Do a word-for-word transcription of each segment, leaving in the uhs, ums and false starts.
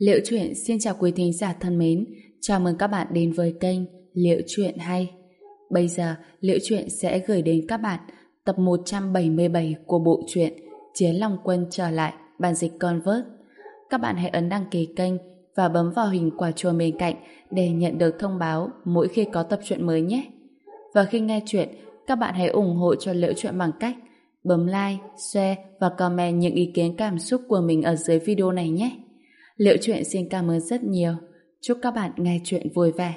Liễu Chuyện xin chào quý thính giả thân mến, chào mừng các bạn đến với kênh Liễu Chuyện hay. Bây giờ, Liễu Chuyện sẽ gửi đến các bạn tập một trăm bảy mươi bảy của bộ truyện Chiến Long Quân trở lại, bản dịch Convert. Các bạn hãy ấn đăng ký kênh và bấm vào hình quả chuông bên cạnh để nhận được thông báo mỗi khi có tập truyện mới nhé. Và khi nghe chuyện, các bạn hãy ủng hộ cho Liễu Chuyện bằng cách bấm like, share và comment những ý kiến cảm xúc của mình ở dưới video này nhé. Liễu Chuyện xin cảm ơn rất nhiều. Chúc các bạn nghe chuyện vui vẻ.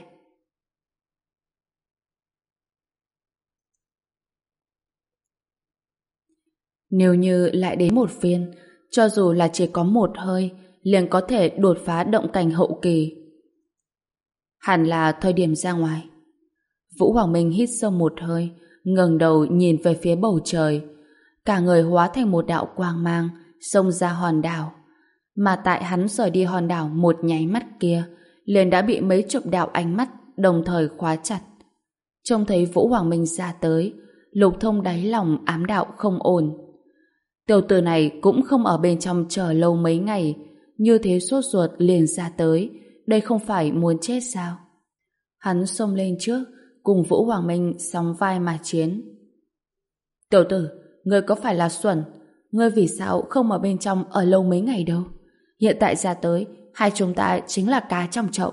Nếu như lại đến một phiên, cho dù là chỉ có một hơi, liền có thể đột phá động cảnh hậu kỳ. Hẳn là thời điểm ra ngoài. Vũ Hoàng Minh hít sâu một hơi, ngẩng đầu nhìn về phía bầu trời. Cả người hóa thành một đạo quang mang, xông ra hòn đảo. Mà tại hắn rời đi hòn đảo một nháy mắt kia, liền đã bị mấy chục đạo ánh mắt đồng thời khóa chặt. Trông thấy Vũ Hoàng Minh ra tới, Lục Thông đáy lòng ám đạo không ổn. Tiểu tử này cũng không ở bên trong chờ lâu mấy ngày, như thế sốt ruột liền ra tới, đây không phải muốn chết sao? Hắn xông lên trước, cùng Vũ Hoàng Minh sóng vai mà chiến. Tiểu tử, ngươi có phải là xuẩn? Ngươi vì sao không ở bên trong ở lâu mấy ngày đâu? Hiện tại ra tới, hai chúng ta chính là cá trong chậu.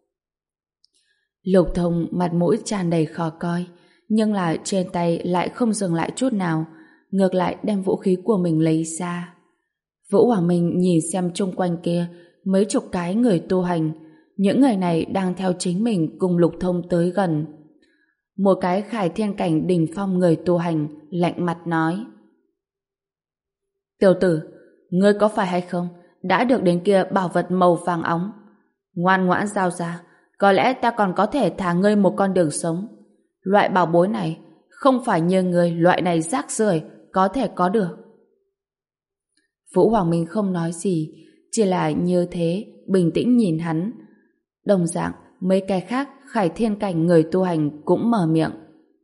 Lục Thông mặt mũi tràn đầy khó coi, nhưng là trên tay lại không dừng lại chút nào, ngược lại đem vũ khí của mình lấy ra. Vũ Hoàng Minh nhìn xem chung quanh kia, mấy chục cái người tu hành, những người này đang theo chính mình cùng Lục Thông tới gần. Một cái khải thiên cảnh đỉnh phong người tu hành lạnh mặt nói: Tiểu tử, ngươi có phải hay không đã được đến kia bảo vật màu vàng óng? Ngoan ngoãn giao ra, có lẽ ta còn có thể thả ngươi một con đường sống. Loại bảo bối này không phải như ngươi loại này rác rưởi có thể có được. Vũ Hoàng Minh không nói gì, chỉ là như thế bình tĩnh nhìn hắn. Đồng dạng mấy cái khác khải thiên cảnh người tu hành cũng mở miệng: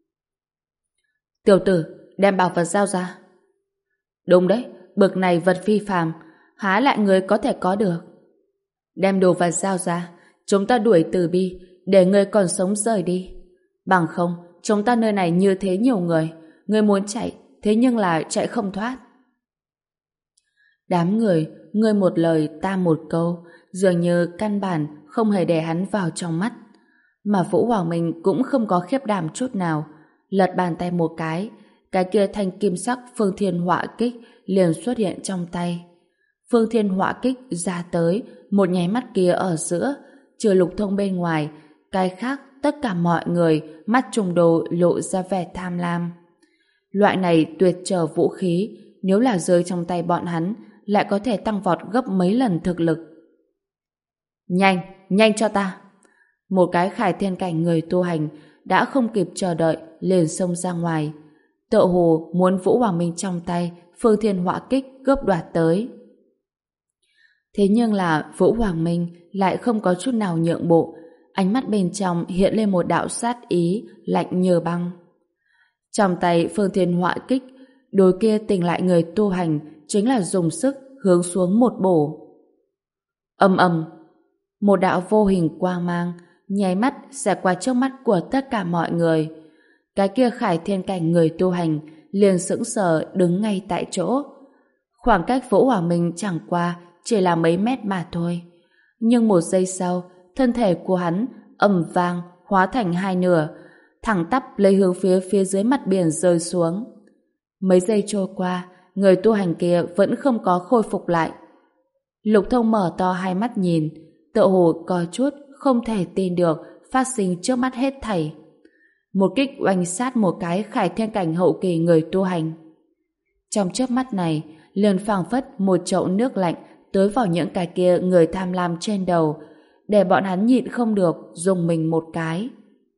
Tiểu tử, đem bảo vật giao ra. Đúng đấy, bực này vật phi phàm, há lại người có thể có được. Đem đồ vật giao ra, chúng ta đuổi Từ Bi, để người còn sống rời đi. Bằng không, chúng ta nơi này như thế nhiều người, người muốn chạy, thế nhưng là chạy không thoát. Đám người, người một lời ta một câu, dường như căn bản không hề để hắn vào trong mắt. Mà Vũ Hoàng Minh cũng không có khiếp đảm chút nào, lật bàn tay một cái, cái kia thanh kim sắc Phương Thiên Họa Kích liền xuất hiện trong tay. Phương Thiên Họa Kích ra tới, một nháy mắt kia ở giữa, trừ Lục Thông bên ngoài, cái khác tất cả mọi người mắt trùng đồ lộ ra vẻ tham lam. Loại này tuyệt trở vũ khí, nếu là rơi trong tay bọn hắn, lại có thể tăng vọt gấp mấy lần thực lực. Nhanh, nhanh cho ta! Một cái khải thiên cảnh người tu hành đã không kịp chờ đợi liền xông ra ngoài. Tựa hồ muốn Vũ Hoàng Minh trong tay Phương Thiên Họa Kích cướp đoạt tới. Thế nhưng là Vũ Hoàng Minh lại không có chút nào nhượng bộ, ánh mắt bên trong hiện lên một đạo sát ý lạnh như băng. Trong tay Phương Thiên Họa Kích, đối kia tỉnh lại người tu hành chính là dùng sức hướng xuống một bổ. Ầm ầm, một đạo vô hình quang mang nháy mắt xẹt qua trước mắt của tất cả mọi người. Cái kia khải thiên cảnh người tu hành liền sững sờ đứng ngay tại chỗ. Khoảng cách Vũ Hoàng Minh chẳng qua chỉ là mấy mét mà thôi. Nhưng một giây sau, thân thể của hắn ầm vang hóa thành hai nửa, thẳng tắp lấy hướng phía phía dưới mặt biển rơi xuống. Mấy giây trôi qua, người tu hành kia vẫn không có khôi phục lại. Lục Thông mở to hai mắt nhìn, tựa hồ có chút không thể tin được phát sinh trước mắt hết thảy. Một kích oanh sát một cái khải thiên cảnh hậu kỳ người tu hành. Trong chớp mắt này, liền phảng phất một chậu nước lạnh tới vào những cái kia người tham lam trên đầu, để bọn hắn nhịn không được dùng mình một cái.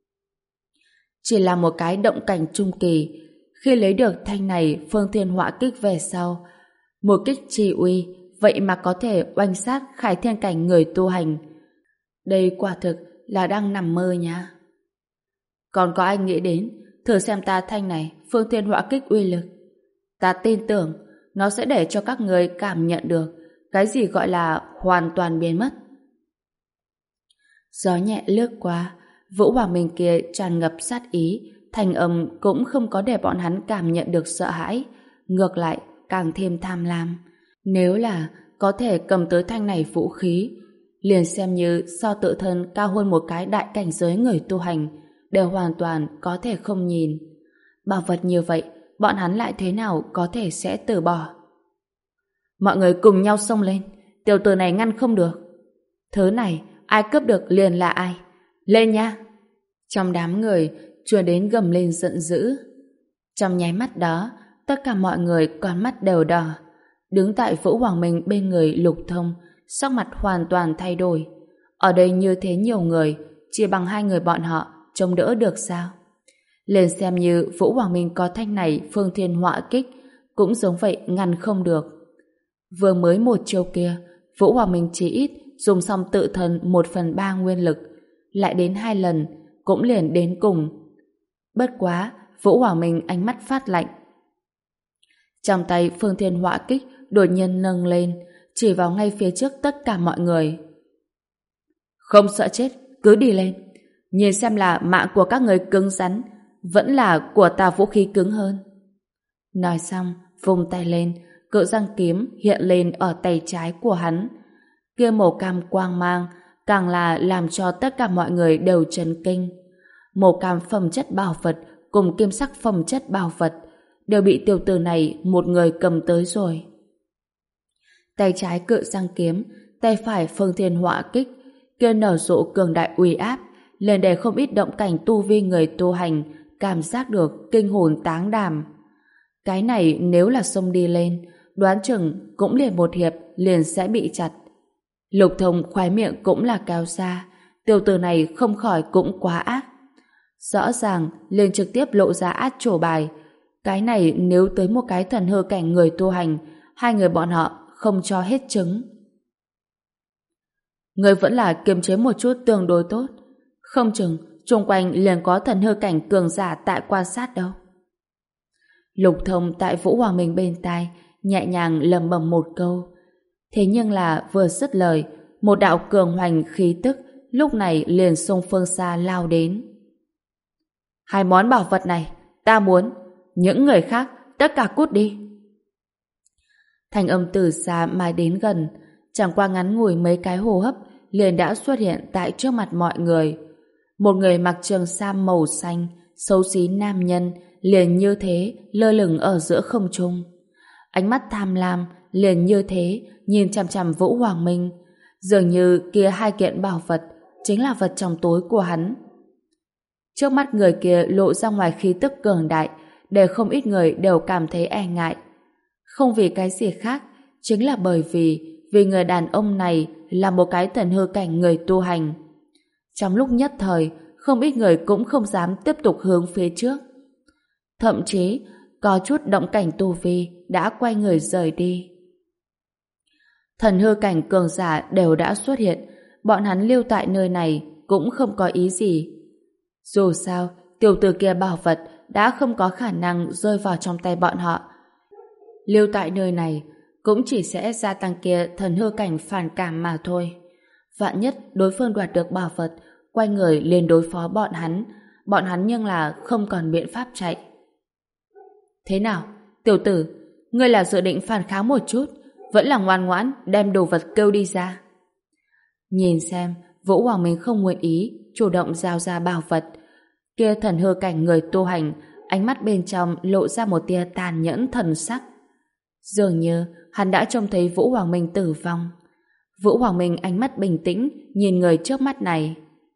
Chỉ là một cái động cảnh trung kỳ, khi lấy được thanh này Phương Thiên Họa Kích về sau, một kích chi uy vậy mà có thể oanh sát khải thiên cảnh người tu hành. Đây quả thực là đang nằm mơ nha. Còn có anh nghĩ đến thử xem ta thanh này Phương Thiên Họa Kích uy lực. Ta tin tưởng nó sẽ để cho các người cảm nhận được cái gì gọi là hoàn toàn biến mất. Gió nhẹ lướt qua, Vũ Hoàng Minh kia tràn ngập sát ý, thanh âm cũng không có để bọn hắn cảm nhận được sợ hãi, ngược lại càng thêm tham lam. Nếu là có thể cầm tới thanh này vũ khí, liền xem như so tự thân cao hơn một cái đại cảnh giới người tu hành, đều hoàn toàn có thể không nhìn. Bảo vật như vậy, bọn hắn lại thế nào có thể sẽ từ bỏ? Mọi người cùng nhau xông lên, tiểu tử này ngăn không được. Thứ này, ai cướp được liền là ai. Lên nha! Trong đám người, truyền đến gầm lên giận dữ. Trong nháy mắt đó, tất cả mọi người con mắt đều đỏ. Đứng tại Vũ Hoàng Minh bên người Lục Thông, sắc mặt hoàn toàn thay đổi. Ở đây như thế nhiều người, chỉ bằng hai người bọn họ chống đỡ được sao? Lên xem như Vũ Hoàng Minh có thanh này phương thiên họa kích, cũng giống vậy ngăn không được. Vừa mới một chiêu kia, Vũ Hoàng Minh chỉ ít dùng xong tự thân một phần ba nguyên lực, lại đến hai lần, cũng liền đến cùng. Bất quá, Vũ Hoàng Minh ánh mắt phát lạnh. Trong tay phương thiên họa kích đột nhiên nâng lên, chỉ vào ngay phía trước tất cả mọi người. Không sợ chết, cứ đi lên. Nhìn xem là mạng của các người cứng rắn, vẫn là của ta vũ khí cứng hơn. Nói xong, vung tay lên, cự răng kiếm hiện lên ở tay trái của hắn. Kia màu cam quang mang, càng là làm cho tất cả mọi người đều chấn kinh. Màu cam phẩm chất bảo vật cùng kim sắc phẩm chất bảo vật đều bị tiểu tử này một người cầm tới rồi. Tay trái cự răng kiếm, tay phải phương thiên họa kích, kia nở rộ cường đại uy áp, lên để không ít động cảnh tu vi người tu hành cảm giác được kinh hồn táng đảm. Cái này nếu là xông đi lên, đoán chừng cũng liền một hiệp liền sẽ bị chặt. Lục Thông khoái miệng cũng là cao xa, tiểu tử này không khỏi cũng quá ác. Rõ ràng liền trực tiếp lộ ra át chủ bài. Cái này nếu tới một cái thần hư cảnh người tu hành, hai người bọn họ không cho hết trứng. Người vẫn là kiềm chế một chút tương đối tốt. Không chừng xung quanh liền có thần hư cảnh cường giả tại quan sát đâu. Lục Thông tại Vũ Hoàng Minh bên tai nhẹ nhàng lẩm bẩm một câu. Thế nhưng là vừa dứt lời, một đạo cường hoành khí tức lúc này liền xung phương xa lao đến. Hai món bảo vật này ta muốn, những người khác tất cả cút đi. Thanh âm từ xa mà đến gần, chẳng qua ngắn ngủi mấy cái hô hấp liền đã xuất hiện tại trước mặt mọi người. Một người mặc trường sam màu xanh, xấu xí nam nhân liền như thế lơ lửng ở giữa không trung. Ánh mắt tham lam liền như thế nhìn chằm chằm Vũ Hoàng Minh, dường như kia hai kiện bảo vật chính là vật trong túi của hắn. Trước mắt người kia lộ ra ngoài khí tức cường đại, để không ít người đều cảm thấy e ngại. Không vì cái gì khác, chính là bởi vì vì người đàn ông này là một cái thần hư cảnh người tu hành. Trong lúc nhất thời, không ít người cũng không dám tiếp tục hướng phía trước. Thậm chí, có chút động cảnh tu vi đã quay người rời đi. Thần hư cảnh cường giả đều đã xuất hiện, bọn hắn lưu tại nơi này cũng không có ý gì. Dù sao, tiểu tử kia bảo vật đã không có khả năng rơi vào trong tay bọn họ. Lưu tại nơi này cũng chỉ sẽ gia tăng kia thần hư cảnh phản cảm mà thôi. Vạn nhất đối phương đoạt được bảo vật, quay người liền đối phó bọn hắn, bọn hắn nhưng là không còn biện pháp chạy. Thế nào, tiểu tử, ngươi là dự định phản kháng một chút, vẫn là ngoan ngoãn đem đồ vật kêu đi ra? Nhìn xem, Vũ Hoàng Minh không nguyện ý chủ động giao ra bảo vật. Kia thần hư cảnh người tu hành, ánh mắt bên trong lộ ra một tia tàn nhẫn thần sắc. Dường như hắn đã trông thấy Vũ Hoàng Minh tử vong. Vũ Hoàng Minh ánh mắt bình tĩnh nhìn người trước mắt này.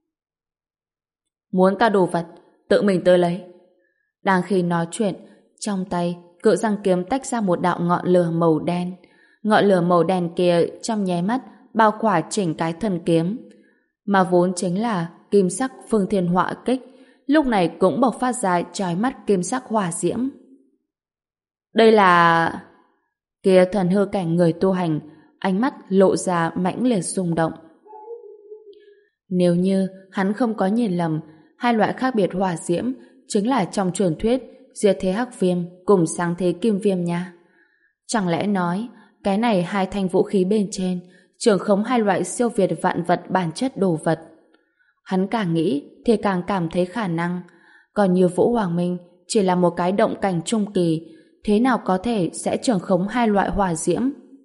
Muốn ta đồ vật, tự mình tới lấy. Đang khi nói chuyện, trong tay cự răng kiếm tách ra một đạo ngọn lửa màu đen. Ngọn lửa màu đen kia trong nháy mắt bao khỏa chỉnh cái thân kiếm, mà vốn chính là kim sắc phương thiên họa kích, lúc này cũng bộc phát ra chói mắt kim sắc hỏa diễm. Đây là... Kia thần hư cảnh người tu hành, ánh mắt lộ ra mãnh liệt rung động. Nếu như hắn không có nhìn lầm, hai loại khác biệt hỏa diễm chính là trong truyền thuyết diệt thế hắc viêm cùng sáng thế kim viêm nha. Chẳng lẽ nói cái này hai thanh vũ khí bên trên trường khống hai loại siêu việt vạn vật bản chất đồ vật? Hắn càng nghĩ thì càng cảm thấy khả năng. Còn như Vũ Hoàng Minh chỉ là một cái động cảnh trung kỳ, thế nào có thể sẽ trưởng khống hai loại hỏa diễm?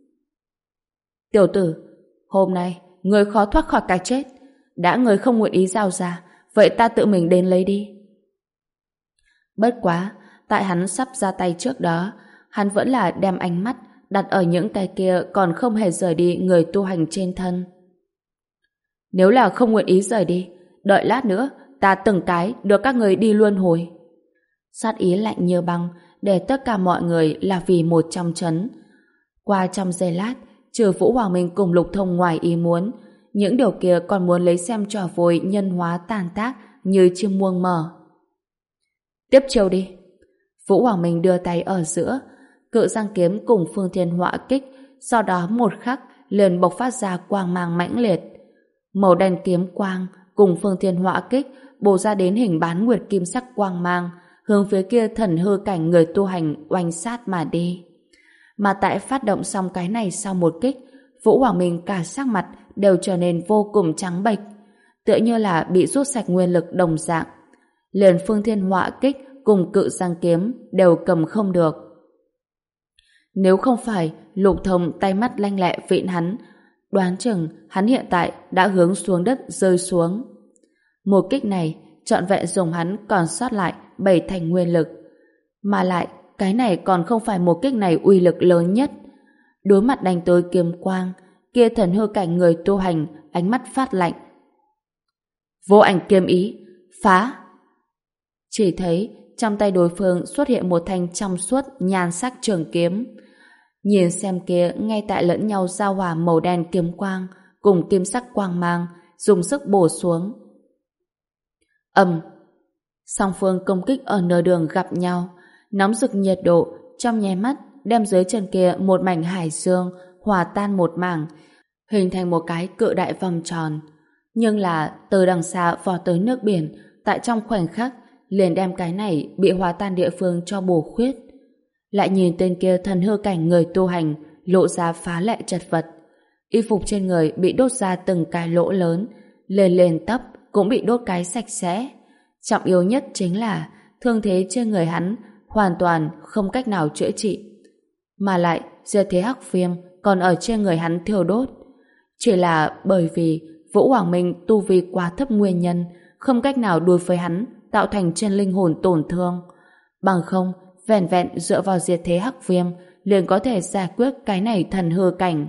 Tiểu tử, hôm nay người khó thoát khỏi cái chết. Đã người không nguyện ý giao ra, vậy ta tự mình đến lấy đi. Bất quá, tại hắn sắp ra tay trước đó, hắn vẫn là đem ánh mắt đặt ở những cái kia còn không hề rời đi người tu hành trên thân. Nếu là không nguyện ý rời đi, đợi lát nữa ta từng cái đưa các người đi luân hồi. Sát ý lạnh như băng, để tất cả mọi người là vì một trong chấn. Qua trong giây lát, trừ Vũ Hoàng Minh cùng Lục Thông ngoài ý muốn, những điều kia còn muốn lấy xem trò vui nhân hóa tàn tác như chim muông mở. Tiếp chiêu đi. Vũ Hoàng Minh đưa tay ở giữa, cự giang kiếm cùng Phương Thiên Họa kích, sau đó một khắc liền bộc phát ra quang mang mãnh liệt. Màu đen kiếm quang cùng Phương Thiên Họa kích bổ ra đến hình bán nguyệt kim sắc quang mang, hướng phía kia thần hư cảnh người tu hành oanh sát mà đi. Mà tại phát động xong cái này sau một kích, Vũ Hoàng Minh cả sắc mặt đều trở nên vô cùng trắng bệch, tựa như là bị rút sạch nguyên lực đồng dạng. Liền Phương Thiên Họa kích cùng cự giang kiếm đều cầm không được. Nếu không phải Lục Thông tay mắt lanh lẹ vịn hắn, đoán chừng hắn hiện tại đã hướng xuống đất rơi xuống. Một kích này trọn vẹn dùng hắn còn sót lại bảy thành nguyên lực, mà lại cái này còn không phải một kích này uy lực lớn nhất. Đối mặt đánh tới kiếm quang, kia thần hư cảnh người tu hành ánh mắt phát lạnh. Vô ảnh kiếm ý, phá! Chỉ thấy trong tay đối phương xuất hiện một thanh trong suốt nhan sắc trường kiếm. Nhìn xem kia ngay tại lẫn nhau giao hòa màu đen kiếm quang cùng kim sắc quang mang dùng sức bổ xuống. Ầm! Song phương công kích ở nửa đường gặp nhau, nóng rực nhiệt độ trong nháy mắt đem dưới chân kia một mảnh hải dương hòa tan một mảng, hình thành một cái cự đại vòng tròn. Nhưng là từ đằng xa vò tới nước biển, tại trong khoảnh khắc liền đem cái này bị hòa tan địa phương cho bổ khuyết. Lại nhìn tên kia thần hư cảnh người tu hành lộ ra phá lệ chật vật, y phục trên người bị đốt ra từng cái lỗ lớn, lên lên tấp cũng bị đốt cái sạch sẽ. Trọng yếu nhất chính là thương thế trên người hắn hoàn toàn không cách nào chữa trị, mà lại diệt thế hắc viêm còn ở trên người hắn thiêu đốt. Chỉ là bởi vì Vũ Hoàng Minh tu vi quá thấp nguyên nhân, không cách nào đối với hắn tạo thành trên linh hồn tổn thương. Bằng không, vẹn vẹn dựa vào diệt thế hắc viêm liền có thể giải quyết cái này thần hư cảnh.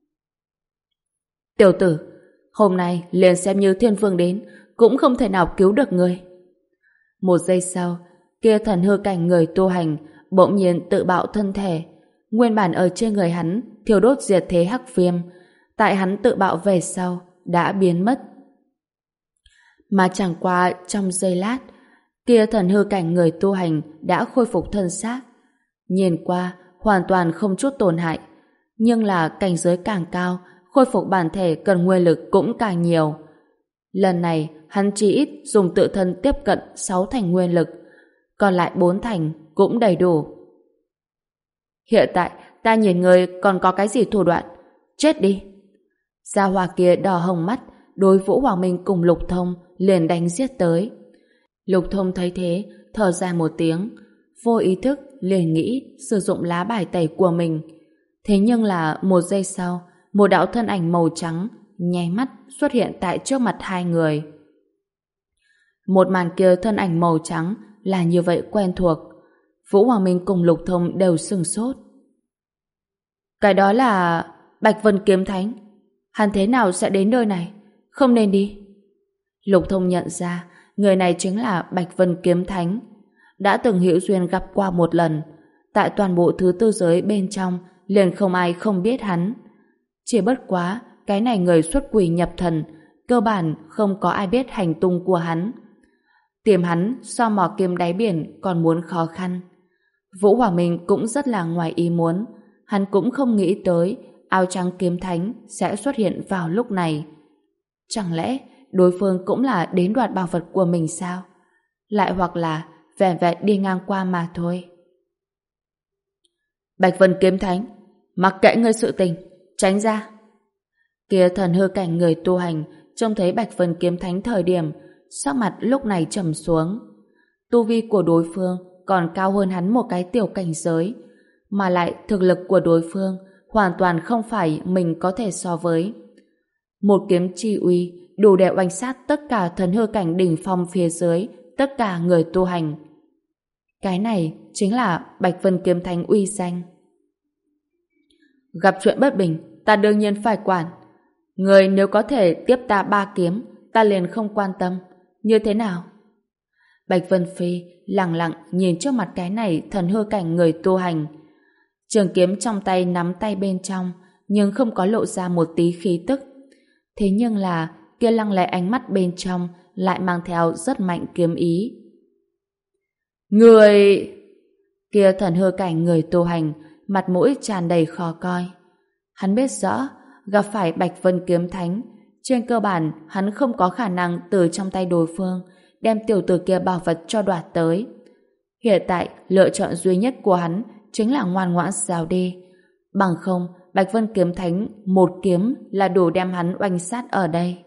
Tiểu tử, hôm nay liền xem như thiên vương đến cũng không thể nào cứu được ngươi. Một giây sau, kia thần hư cảnh người tu hành bỗng nhiên tự bạo thân thể. Nguyên bản ở trên người hắn thiêu đốt diệt thế hắc viêm, tại hắn tự bạo về sau đã biến mất. Mà chẳng qua trong giây lát, kia thần hư cảnh người tu hành đã khôi phục thân xác. Nhìn qua hoàn toàn không chút tổn hại, nhưng là cảnh giới càng cao, khôi phục bản thể cần nguyên lực cũng càng nhiều. Lần này hắn chỉ ít dùng tự thân tiếp cận sáu thành nguyên lực, còn lại bốn thành cũng đầy đủ. Hiện tại ta nhìn người còn có cái gì thủ đoạn? Chết đi! Gia Hòa kia đỏ hồng mắt, đối Vũ Hoàng Minh cùng Lục Thông liền đánh giết tới. Lục Thông thấy thế, thở dài một tiếng, vô ý thức liền nghĩ sử dụng lá bài tẩy của mình. Thế nhưng là một giây sau, một đạo thân ảnh màu trắng nháy mắt xuất hiện tại trước mặt hai người. Một màn kia thân ảnh màu trắng là như vậy quen thuộc. Vũ Hoàng Minh cùng Lục Thông đều sửng sốt. Cái đó là Bạch Vân Kiếm Thánh. Hắn thế nào sẽ đến nơi này? Không nên đi. Lục Thông nhận ra người này chính là Bạch Vân Kiếm Thánh, đã từng hữu duyên gặp qua một lần. Tại toàn bộ thứ tư giới bên trong liền không ai không biết hắn. Chỉ bất quá cái này người xuất quỷ nhập thần, cơ bản không có ai biết hành tung của hắn. Tìm hắn so mò kiếm đáy biển còn muốn khó khăn. Vũ Hoàng Minh cũng rất là ngoài ý muốn. Hắn cũng không nghĩ tới áo trắng kiếm thánh sẽ xuất hiện vào lúc này. Chẳng lẽ đối phương cũng là đến đoạt bảo vật của mình sao? Lại hoặc là vẻn vẹn đi ngang qua mà thôi. Bạch Vân Kiếm Thánh, mặc kệ ngươi sự tình, tránh ra. Kia thần hư cảnh người tu hành trông thấy Bạch Vân Kiếm Thánh thời điểm, sắc mặt lúc này trầm xuống. Tu vi của đối phương còn cao hơn hắn một cái tiểu cảnh giới, mà lại thực lực của đối phương hoàn toàn không phải mình có thể so với. Một kiếm chi uy đủ để oanh sát tất cả thần hư cảnh đỉnh phong phía dưới, tất cả người tu hành. Cái này chính là Bạch Vân Kiếm Thánh uy danh. Gặp chuyện bất bình, ta đương nhiên phải quản. Người nếu có thể tiếp ta ba kiếm, ta liền không quan tâm. Như thế nào? Bạch Vân Phi lặng lặng nhìn trước mặt cái này thần hư cảnh người tu hành. Trường kiếm trong tay nắm tay bên trong, nhưng không có lộ ra một tí khí tức. Thế nhưng là kia lăng lệ ánh mắt bên trong lại mang theo rất mạnh kiếm ý. Người... Kia thần hư cảnh người tu hành, mặt mũi tràn đầy khó coi. Hắn biết rõ, gặp phải Bạch Vân Kiếm Thánh, trên cơ bản hắn không có khả năng từ trong tay đối phương đem tiểu tử kia bảo vật cho đoạt tới. Hiện tại, lựa chọn duy nhất của hắn chính là ngoan ngoãn giao đi. Bằng không, Bạch Vân Kiếm Thánh một kiếm là đủ đem hắn oanh sát ở đây.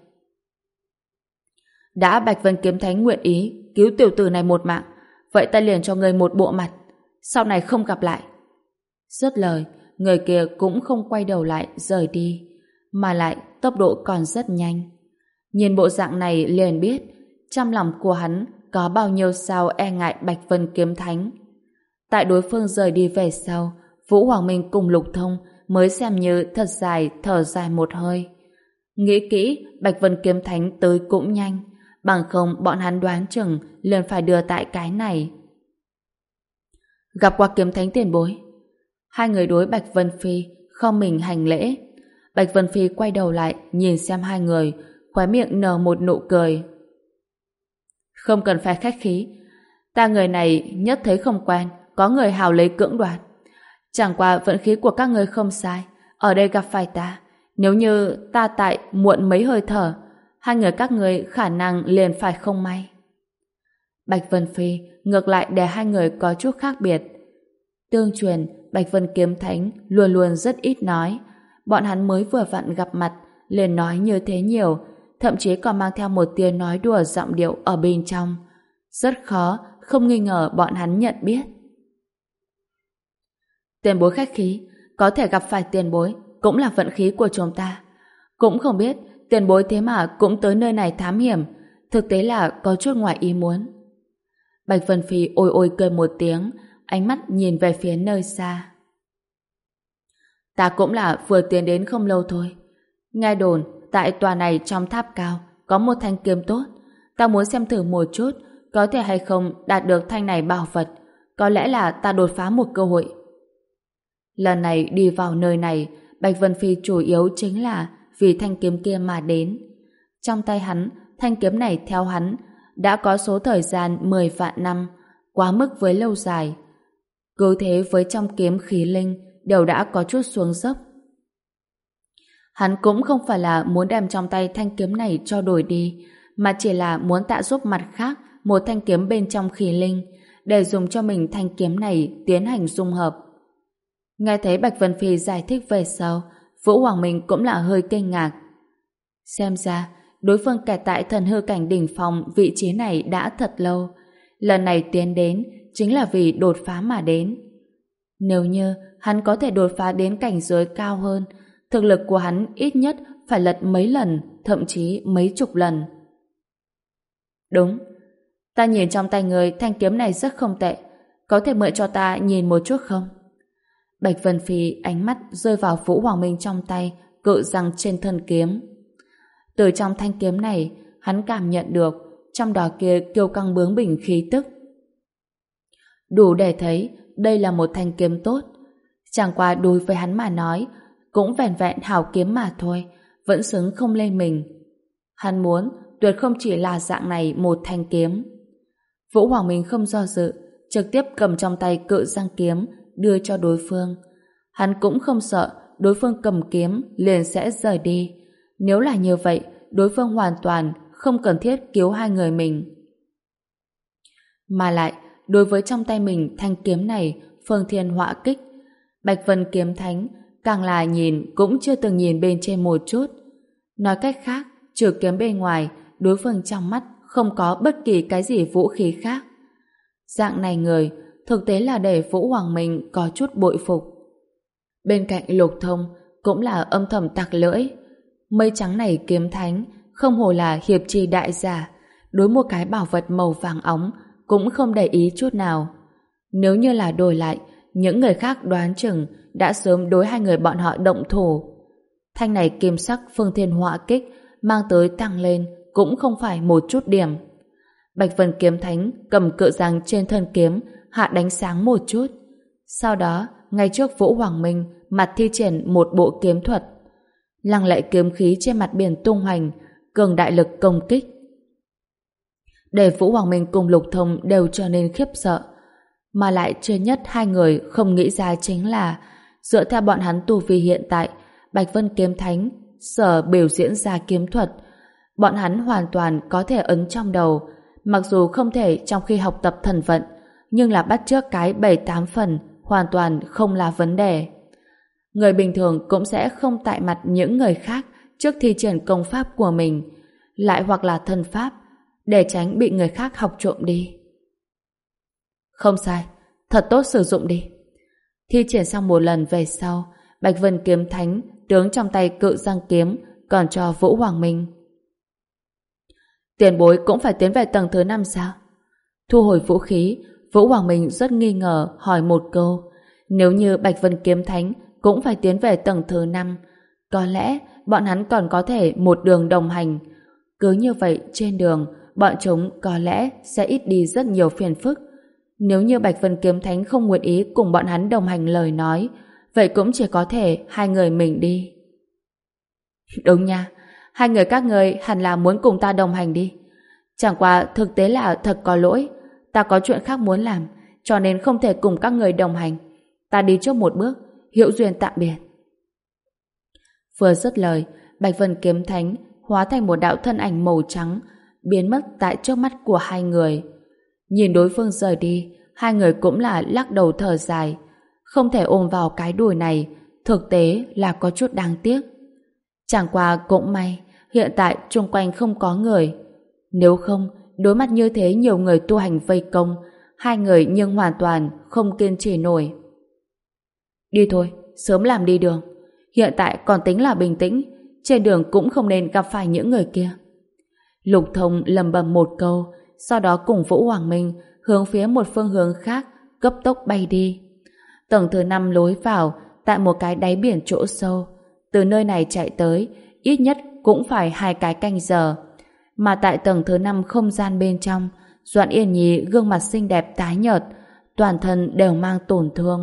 Đã Bạch Vân Kiếm Thánh nguyện ý cứu tiểu tử này một mạng, vậy ta liền cho ngươi một bộ mặt, sau này không gặp lại. Dứt lời, người kia cũng không quay đầu lại rời đi, mà lại tốc độ còn rất nhanh. Nhìn bộ dạng này liền biết trong lòng của hắn có bao nhiêu sao e ngại Bạch Vân Kiếm Thánh. Tại đối phương rời đi về sau, Vũ Hoàng Minh cùng Lục Thông mới xem như thật dài thở dài một hơi. Nghĩ kỹ, Bạch Vân Kiếm Thánh tới cũng nhanh, bằng không bọn hắn đoán chừng liền phải đưa tại cái này. Gặp qua Kiếm Thánh tiền bối. Hai người đối Bạch Vân Phi không mình hành lễ. Bạch Vân Phi quay đầu lại nhìn xem hai người, khóe miệng nở một nụ cười. Không cần phải khách khí, ta người này nhất thấy không quen có người hào lấy cưỡng đoạt. Chẳng qua vận khí của các người không sai, ở đây gặp phải ta, nếu như ta tại muộn mấy hơi thở, hai người các người khả năng liền phải không may. Bạch Vân Phi ngược lại để hai người có chút khác biệt. Tương truyền Bạch Vân Kiếm Thánh luôn luôn rất ít nói, bọn hắn mới vừa vặn gặp mặt liền nói như thế nhiều, thậm chí còn mang theo một tia nói đùa giọng điệu ở bên trong. Rất khó không nghi ngờ bọn hắn nhận biết. Tiền bối khách khí, có thể gặp phải tiền bối cũng là vận khí của chúng ta. Cũng không biết tiền bối thế mà cũng tới nơi này thám hiểm, thực tế là có chút ngoài ý muốn. Bạch Vân Phi ôi ôi cười một tiếng, ánh mắt nhìn về phía nơi xa. Ta cũng là vừa tiến đến không lâu thôi. Nghe đồn tại tòa này trong tháp cao có một thanh kiếm tốt, ta muốn xem thử một chút có thể hay không đạt được thanh này bảo vật, có lẽ là ta đột phá một cơ hội. Lần này đi vào nơi này, Bạch Vân Phi chủ yếu chính là vì thanh kiếm kia mà đến. Trong tay hắn, thanh kiếm này theo hắn đã có số thời gian mười vạn năm, quá mức với lâu dài. Cứ thế với trong kiếm khí linh đều đã có chút xuống dốc. Hắn cũng không phải là muốn đem trong tay thanh kiếm này cho đổi đi, mà chỉ là muốn tạ giúp mặt khác một thanh kiếm bên trong khí linh để dùng cho mình thanh kiếm này tiến hành dung hợp. Nghe thấy Bạch Vân Phi giải thích về sau, Vũ Hoàng Minh cũng là hơi kinh ngạc. Xem ra, đối phương kẹt tại thần hư cảnh đỉnh phong vị trí này đã thật lâu. Lần này tiến đến chính là vì đột phá mà đến. Nếu như hắn có thể đột phá đến cảnh giới cao hơn, thực lực của hắn ít nhất phải lật mấy lần, thậm chí mấy chục lần. Đúng, ta nhìn trong tay người thanh kiếm này rất không tệ, có thể mượn cho ta nhìn một chút không? Bạch Vân Phi ánh mắt rơi vào Vũ Hoàng Minh trong tay, cự răng trên thân kiếm. Từ trong thanh kiếm này, hắn cảm nhận được trong đó kia kiêu căng bướng bỉnh khí tức. Đủ để thấy đây là một thanh kiếm tốt. Chẳng qua đối với hắn mà nói, cũng vẹn vẹn hảo kiếm mà thôi, vẫn xứng không lên mình. Hắn muốn tuyệt không chỉ là dạng này một thanh kiếm. Vũ Hoàng Minh không do dự, trực tiếp cầm trong tay cự răng kiếm đưa cho đối phương. Hắn cũng không sợ đối phương cầm kiếm liền sẽ rời đi. Nếu là như vậy, đối phương hoàn toàn không cần thiết cứu hai người mình. Mà lại, đối với trong tay mình thanh kiếm này, Phương Thiên Họa Kích, Bạch Vân Kiếm Thánh càng là nhìn cũng chưa từng nhìn bên trên một chút. Nói cách khác, Trừ kiếm bên ngoài, đối phương trong mắt không có bất kỳ cái gì vũ khí khác. Dạng này người, thực tế là để Vũ Hoàng Minh có chút bội phục. Bên cạnh Lục Thông cũng là âm thầm tặc lưỡi. Mây trắng này kiếm thánh, không hồ là hiệp trì đại giả, đối một cái bảo vật màu vàng óng cũng không để ý chút nào. Nếu như là đổi lại, những người khác đoán chừng đã sớm đối hai người bọn họ động thủ. Thanh này kim sắc phương thiên họa kích mang tới tăng lên cũng không phải một chút điểm. Bạch Vân kiếm thánh cầm cự giang trên thân kiếm hạ đánh sáng một chút. Sau đó, ngay trước Vũ Hoàng Minh mặt thi triển một bộ kiếm thuật. Lăng lệ kiếm khí trên mặt biển tung hoành, cường đại lực công kích. Để Vũ Hoàng Minh cùng Lục Thông đều trở nên khiếp sợ. Mà lại chưa nhất hai người không nghĩ ra chính là dựa theo bọn hắn tu vi hiện tại, Bạch Vân kiếm thánh sở biểu diễn ra kiếm thuật, bọn hắn hoàn toàn có thể ấn trong đầu, mặc dù không thể trong khi học tập thần vận, nhưng là bắt chước cái bảy tám phần hoàn toàn không là vấn đề. Người bình thường cũng sẽ không tại mặt những người khác trước thi triển công pháp của mình, lại hoặc là thân pháp, để tránh bị người khác học trộm đi. Không sai, thật tốt sử dụng đi. Thi triển xong một lần về sau, Bạch Vân kiếm thánh tướng trong tay cự giang kiếm còn cho Vũ Hoàng Minh. Tiền bối cũng phải tiến về tầng thứ năm sao? Thu hồi vũ khí, Vũ Hoàng Minh rất nghi ngờ hỏi một câu. Nếu như Bạch Vân kiếm thánh cũng phải tiến về tầng thứ năm, có lẽ bọn hắn còn có thể một đường đồng hành. Cứ như vậy trên đường, bọn chúng có lẽ sẽ ít đi rất nhiều phiền phức. Nếu như Bạch Vân kiếm thánh không nguyện ý cùng bọn hắn đồng hành lời nói, vậy cũng chỉ có thể hai người mình đi. Đúng nha, hai người các người hẳn là muốn cùng ta đồng hành đi. Chẳng qua thực tế là thật có lỗi, ta có chuyện khác muốn làm, cho nên không thể cùng các người đồng hành. Ta đi trước một bước, hữu duyên tạm biệt. Vừa dứt lời, Bạch Vân kiếm thánh hóa thành một đạo thân ảnh màu trắng, biến mất tại trước mắt của hai người. Nhìn đối phương rời đi, hai người cũng là lắc đầu thở dài. Không thể ôm vào cái đùi này, thực tế là có chút đáng tiếc. Chẳng qua cũng may, hiện tại chung quanh không có người. Nếu không, đối mặt như thế nhiều người tu hành vây công, hai người nhưng hoàn toàn không kiên trì nổi. Đi thôi, sớm làm đi đường. Hiện tại còn tính là bình tĩnh, trên đường cũng không nên gặp phải những người kia. Lục Thông lầm bầm một câu, sau đó cùng Vũ Hoàng Minh hướng phía một phương hướng khác cấp tốc bay đi. Tầng thứ năm lối vào tại một cái đáy biển chỗ sâu. Từ nơi này chạy tới ít nhất cũng phải hai cái canh giờ. Mà tại tầng thứ năm không gian bên trong, Doãn Yên Nhi gương mặt xinh đẹp tái nhợt, toàn thân đều mang tổn thương.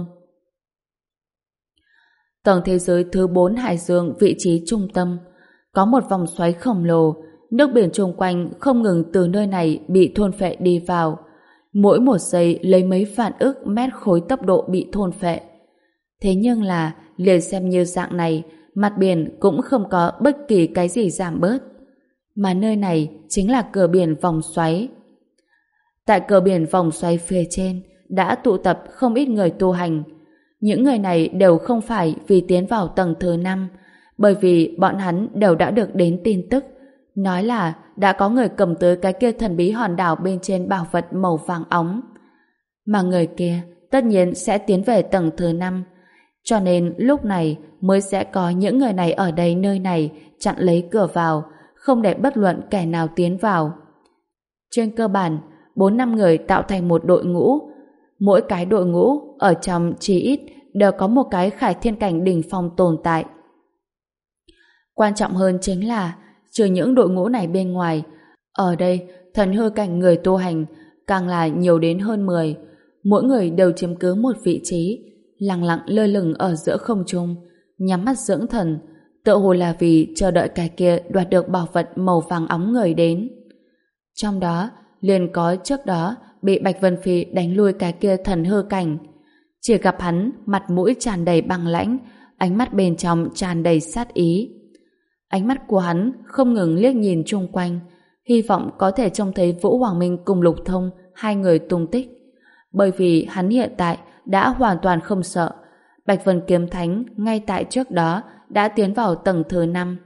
Tầng thế giới thứ bốn hải dương vị trí trung tâm, có một vòng xoáy khổng lồ, nước biển chung quanh không ngừng từ nơi này bị thôn phệ đi vào. Mỗi một giây lấy mấy vạn ức mét khối tốc độ bị thôn phệ. Thế nhưng là, liền xem như dạng này, mặt biển cũng không có bất kỳ cái gì giảm bớt. Mà nơi này chính là cửa biển vòng xoáy. Tại cửa biển vòng xoáy phía trên đã tụ tập không ít người tu hành. Những người này đều không phải vì tiến vào tầng thứ năm, bởi vì bọn hắn đều đã được đến tin tức, nói là đã có người cầm tới cái kia thần bí hòn đảo bên trên bảo vật màu vàng óng. Mà người kia tất nhiên sẽ tiến về tầng thứ năm, cho nên lúc này mới sẽ có những người này ở đây nơi này chặn lấy cửa vào, không để bất luận kẻ nào tiến vào. Trên cơ bản, bốn năm người tạo thành một đội ngũ. Mỗi cái đội ngũ ở trong chỉ ít đều có một cái khải thiên cảnh đỉnh phong tồn tại. Quan trọng hơn chính là trừ những đội ngũ này bên ngoài, ở đây thần hư cảnh người tu hành càng là nhiều đến hơn mười. Mỗi người đều chiếm cứ một vị trí, lặng lặng lơ lửng ở giữa không trung, nhắm mắt dưỡng thần, tựa hồ là vì chờ đợi cái kia đoạt được bảo vật màu vàng óng người đến. Trong đó, liền có trước đó bị Bạch Vân Phi đánh lui cái kia thần hư cảnh. Chỉ gặp hắn mặt mũi tràn đầy băng lãnh, ánh mắt bên trong tràn đầy sát ý. Ánh mắt của hắn không ngừng liếc nhìn chung quanh, hy vọng có thể trông thấy Vũ Hoàng Minh cùng Lục Thông hai người tung tích. Bởi vì hắn hiện tại đã hoàn toàn không sợ. Bạch Vân Kiếm Thánh ngay tại trước đó đã tiến vào tầng thứ năm.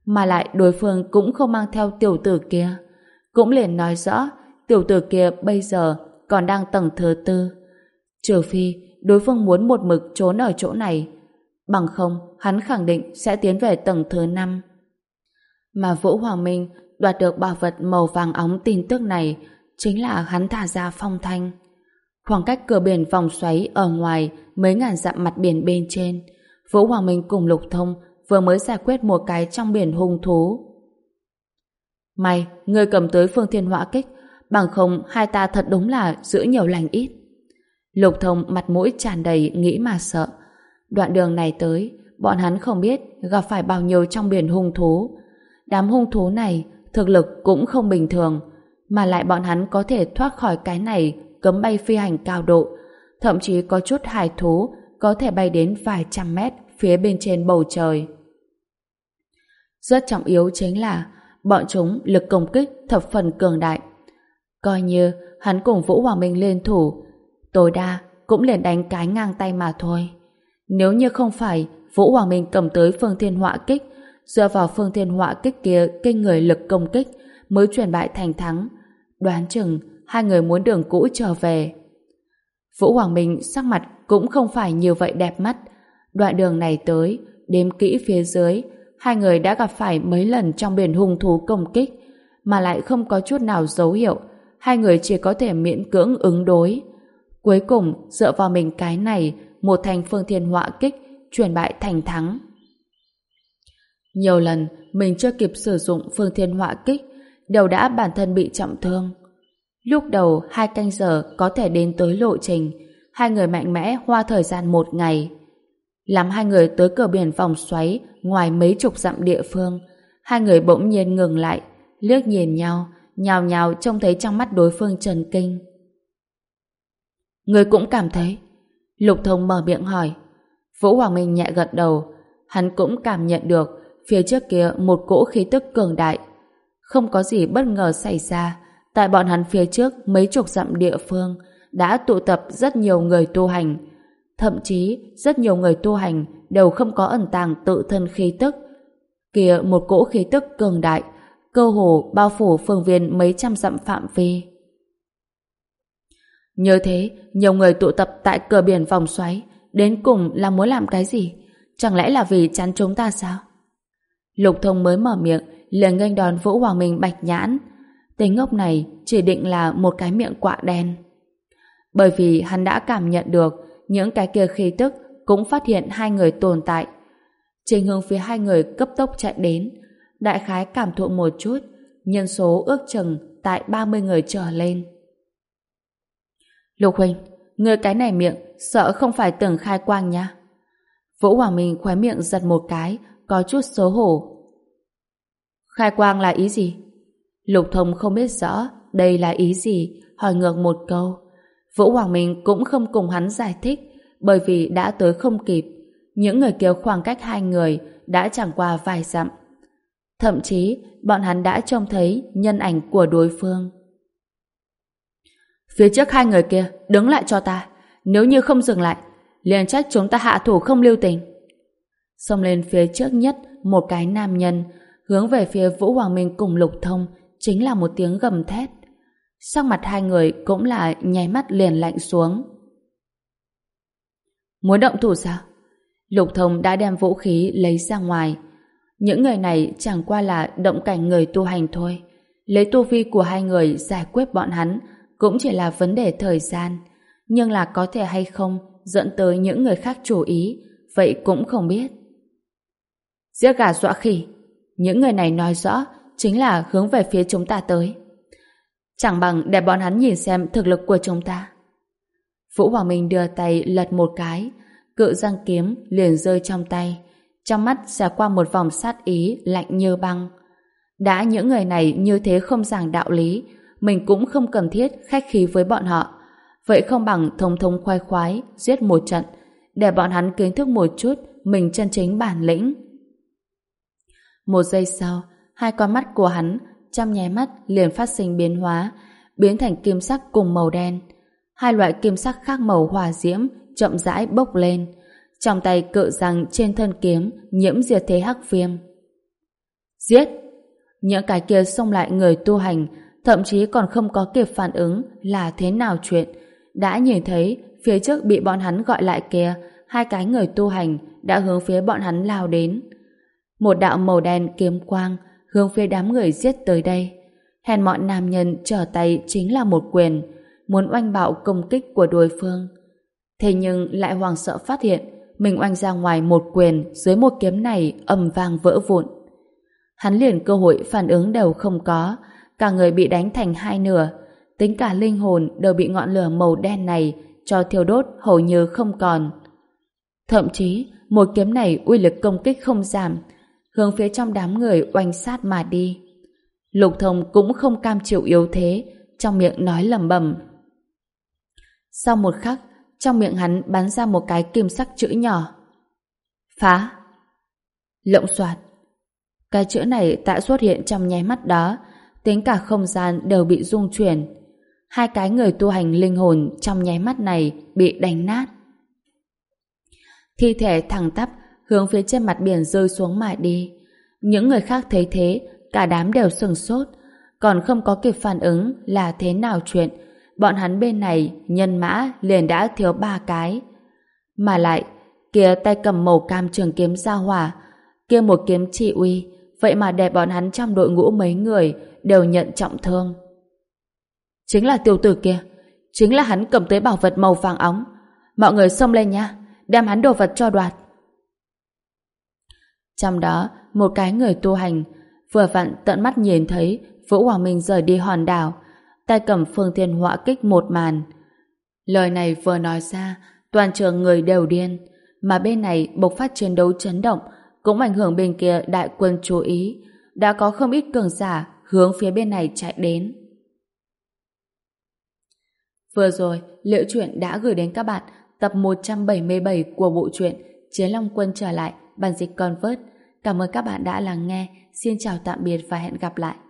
Mà lại đối phương cũng không mang theo tiểu tử kia. Cũng liền nói rõ tiểu tử kia bây giờ còn đang tầng thứ tư. Trừ phi đối phương muốn một mực trốn ở chỗ này. Bằng không, hắn khẳng định sẽ tiến về tầng thứ năm. Mà Vũ Hoàng Minh đoạt được bảo vật màu vàng óng tin tức này chính là hắn thả ra phong thanh. Khoảng cách cửa biển vòng xoáy ở ngoài mấy ngàn dặm mặt biển bên trên, Vũ Hoàng Minh cùng Lục Thông vừa mới giải quyết một cái trong biển hung thú. May, ngươi cầm tới Phương Thiên Họa Kích, bằng không hai ta thật đúng là giữ nhiều lành ít. Lục Thông mặt mũi tràn đầy nghĩ mà sợ. Đoạn đường này tới, bọn hắn không biết gặp phải bao nhiêu trong biển hung thú. Đám hung thú này thực lực cũng không bình thường, mà lại bọn hắn có thể thoát khỏi cái này cấm bay phi hành cao độ, thậm chí có chút hải thú có thể bay đến vài trăm mét phía bên trên bầu trời. Rất trọng yếu chính là bọn chúng lực công kích thập phần cường đại. Coi như hắn cùng Vũ Hoàng Minh liên thủ, tối đa cũng liền đánh cái ngang tay mà thôi. Nếu như không phải Vũ Hoàng Minh cầm tới Phương Thiên Họa Kích, dựa vào Phương Thiên Họa Kích kia kinh người lực công kích mới chuyển bại thành thắng, đoán chừng hai người muốn đường cũ trở về. Vũ Hoàng Minh sắc mặt cũng không phải như vậy đẹp mắt. Đoạn đường này tới, đếm kỹ phía dưới, hai người đã gặp phải mấy lần trong biển hung thú công kích, mà lại không có chút nào dấu hiệu, hai người chỉ có thể miễn cưỡng ứng đối. Cuối cùng, dựa vào mình cái này, một thành Phương Thiên Họa Kích, chuyển bại thành thắng. Nhiều lần, mình chưa kịp sử dụng Phương Thiên Họa Kích, đều đã bản thân bị trọng thương. Lúc đầu, hai canh giờ có thể đến tới lộ trình, hai người mạnh mẽ hoa thời gian một ngày. Làm hai người tới cửa biển vòng xoáy ngoài mấy chục dặm địa phương, hai người bỗng nhiên ngừng lại, liếc nhìn nhau, nhào nhào trông thấy trong mắt đối phương trần kinh. Người cũng cảm thấy? Lục Thông mở miệng hỏi. Vũ Hoàng Minh nhẹ gật đầu, hắn cũng cảm nhận được phía trước kia một cỗ khí tức cường đại. Không có gì bất ngờ xảy ra, tại bọn hắn phía trước mấy chục dặm địa phương đã tụ tập rất nhiều người tu hành. Thậm chí rất nhiều người tu hành đều không có ẩn tàng tự thân khí tức. Kia một cỗ khí tức cường đại, cơ hồ bao phủ phương viên mấy trăm dặm phạm vi. Như thế, nhiều người tụ tập tại cửa biển vòng xoáy, đến cùng là muốn làm cái gì? Chẳng lẽ là vì chắn chúng ta sao? Lục Thông mới mở miệng, liền nghênh đón Vũ Hoàng Minh bạch nhãn. Tên ngốc này chỉ định là một cái miệng quạ đen. Bởi vì hắn đã cảm nhận được những cái kia khí tức, cũng phát hiện hai người tồn tại. Trên hướng phía hai người cấp tốc chạy đến, đại khái cảm thụ một chút, nhân số ước chừng tại ba mươi người trở lên. Lục huynh, ngươi cái này miệng sợ không phải tưởng khai quang nha. Vũ Hoàng Minh khóe miệng giật một cái, có chút xấu hổ. Khai quang là ý gì? Lục Thông không biết rõ đây là ý gì, hỏi ngược một câu. Vũ Hoàng Minh cũng không cùng hắn giải thích, bởi vì đã tới không kịp. Những người kia khoảng cách hai người đã chẳng qua vài dặm. Thậm chí bọn hắn đã trông thấy nhân ảnh của đối phương. Phía trước hai người kia, đứng lại cho ta. Nếu như không dừng lại, liền trách chúng ta hạ thủ không lưu tình. Xông lên phía trước nhất một cái nam nhân, hướng về phía Vũ Hoàng Minh cùng Lục Thông chính là một tiếng gầm thét. Sắc mặt hai người cũng là nháy mắt liền lạnh xuống. Muốn động thủ sao? Lục Thông đã đem vũ khí lấy ra ngoài. Những người này chẳng qua là động cảnh người tu hành thôi. Lấy tu vi của hai người giải quyết bọn hắn cũng chỉ là vấn đề thời gian. Nhưng là có thể hay không dẫn tới những người khác chú ý, vậy cũng không biết. Giết gà dọa khỉ. Những người này nói rõ chính là hướng về phía chúng ta tới. Chẳng bằng để bọn hắn nhìn xem thực lực của chúng ta. Vũ Hoàng Minh đưa tay lật một cái, cự răng kiếm liền rơi trong tay, trong mắt xẹt qua một vòng sát ý lạnh như băng. Đã những người này như thế không giảng đạo lý, mình cũng không cần thiết khách khí với bọn họ. Vậy không bằng thông thông khoái khoái giết một trận, để bọn hắn kiến thức một chút mình chân chính bản lĩnh. Một giây sau, hai con mắt của hắn trong nháy mắt liền phát sinh biến hóa, biến thành kim sắc cùng màu đen. Hai loại kim sắc khác màu hỏa diễm chậm rãi bốc lên. Trong tay cự răng trên thân kiếm nhiễm diệt thế hắc viêm. Giết! Những cái kia xông lại người tu hành, thậm chí còn không có kịp phản ứng là thế nào chuyện. Đã nhìn thấy phía trước bị bọn hắn gọi lại kia, hai cái người tu hành đã hướng phía bọn hắn lao đến. Một đạo màu đen kiếm quang hướng phía đám người giết tới đây. Hèn mọn nam nhân trở tay chính là một quyền, muốn oanh bạo công kích của đối phương. Thế nhưng lại hoảng sợ phát hiện mình oanh ra ngoài một quyền dưới một kiếm này ầm vang vỡ vụn. Hắn liền cơ hội phản ứng đều không có, cả người bị đánh thành hai nửa, tính cả linh hồn đều bị ngọn lửa màu đen này cho thiêu đốt hầu như không còn. Thậm chí một kiếm này uy lực công kích không giảm, hướng phía trong đám người oanh sát mà đi. Lục Thông cũng không cam chịu yếu thế, trong miệng nói lẩm bẩm. Sau một khắc, trong miệng hắn bắn ra một cái kim sắc chữ nhỏ. Phá! Lộng xoạt! Cái chữ này đã xuất hiện trong nháy mắt đó, tính cả không gian đều bị rung chuyển. Hai cái người tu hành linh hồn trong nháy mắt này bị đánh nát. Thi thể thẳng tắp hướng phía trên mặt biển rơi xuống mà đi. Những người khác thấy thế, cả đám đều sửng sốt, còn không có kịp phản ứng là thế nào chuyện. Bọn hắn bên này nhân mã liền đã thiếu ba cái. Mà lại, kia tay cầm màu cam trường kiếm ra hỏa, kia một kiếm trị uy, vậy mà để bọn hắn trong đội ngũ mấy người đều nhận trọng thương. Chính là tiểu tử kia, chính là hắn cầm tới bảo vật màu vàng óng. Mọi người xông lên nha, đem hắn đồ vật cho đoạt. Trong đó, một cái người tu hành vừa vặn tận mắt nhìn thấy Vũ Hoàng Minh rời đi hòn đảo, tay cầm phương thiên họa kích một màn. Lời này vừa nói ra, toàn trường người đều điên, mà bên này bộc phát chiến đấu chấn động, cũng ảnh hưởng bên kia đại quân chú ý. Đã có không ít cường giả hướng phía bên này chạy đến. Vừa rồi, Liễu Chuyện đã gửi đến các bạn tập một trăm bảy mươi bảy của bộ truyện Chiến Long Quân trở lại, bản dịch Convert. Cảm ơn các bạn đã lắng nghe. Xin chào tạm biệt và hẹn gặp lại.